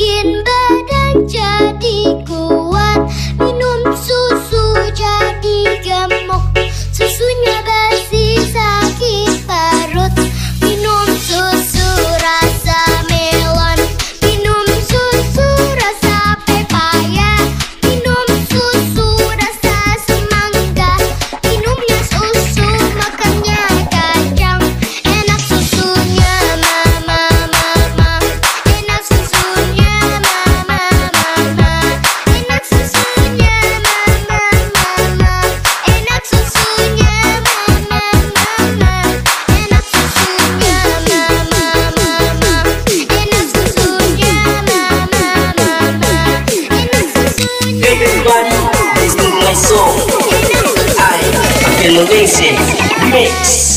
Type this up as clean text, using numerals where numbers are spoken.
bikin badan jadi kuat. Minum susu jadi gemuk, susunya basi sakit perut. Minum susu rasa melon, minum susu rasa pepaya, minum susu rasa semangga, minumnya susu makannya kacang. Enak susunya mama mama, enak susunya mama mama, enak susunya mama mama, enak susunya mama mama, enak susunya mama mama, enak susunya mama mama, enak susunya. Hey everybody, listen to my song. I feel amazing. Mix.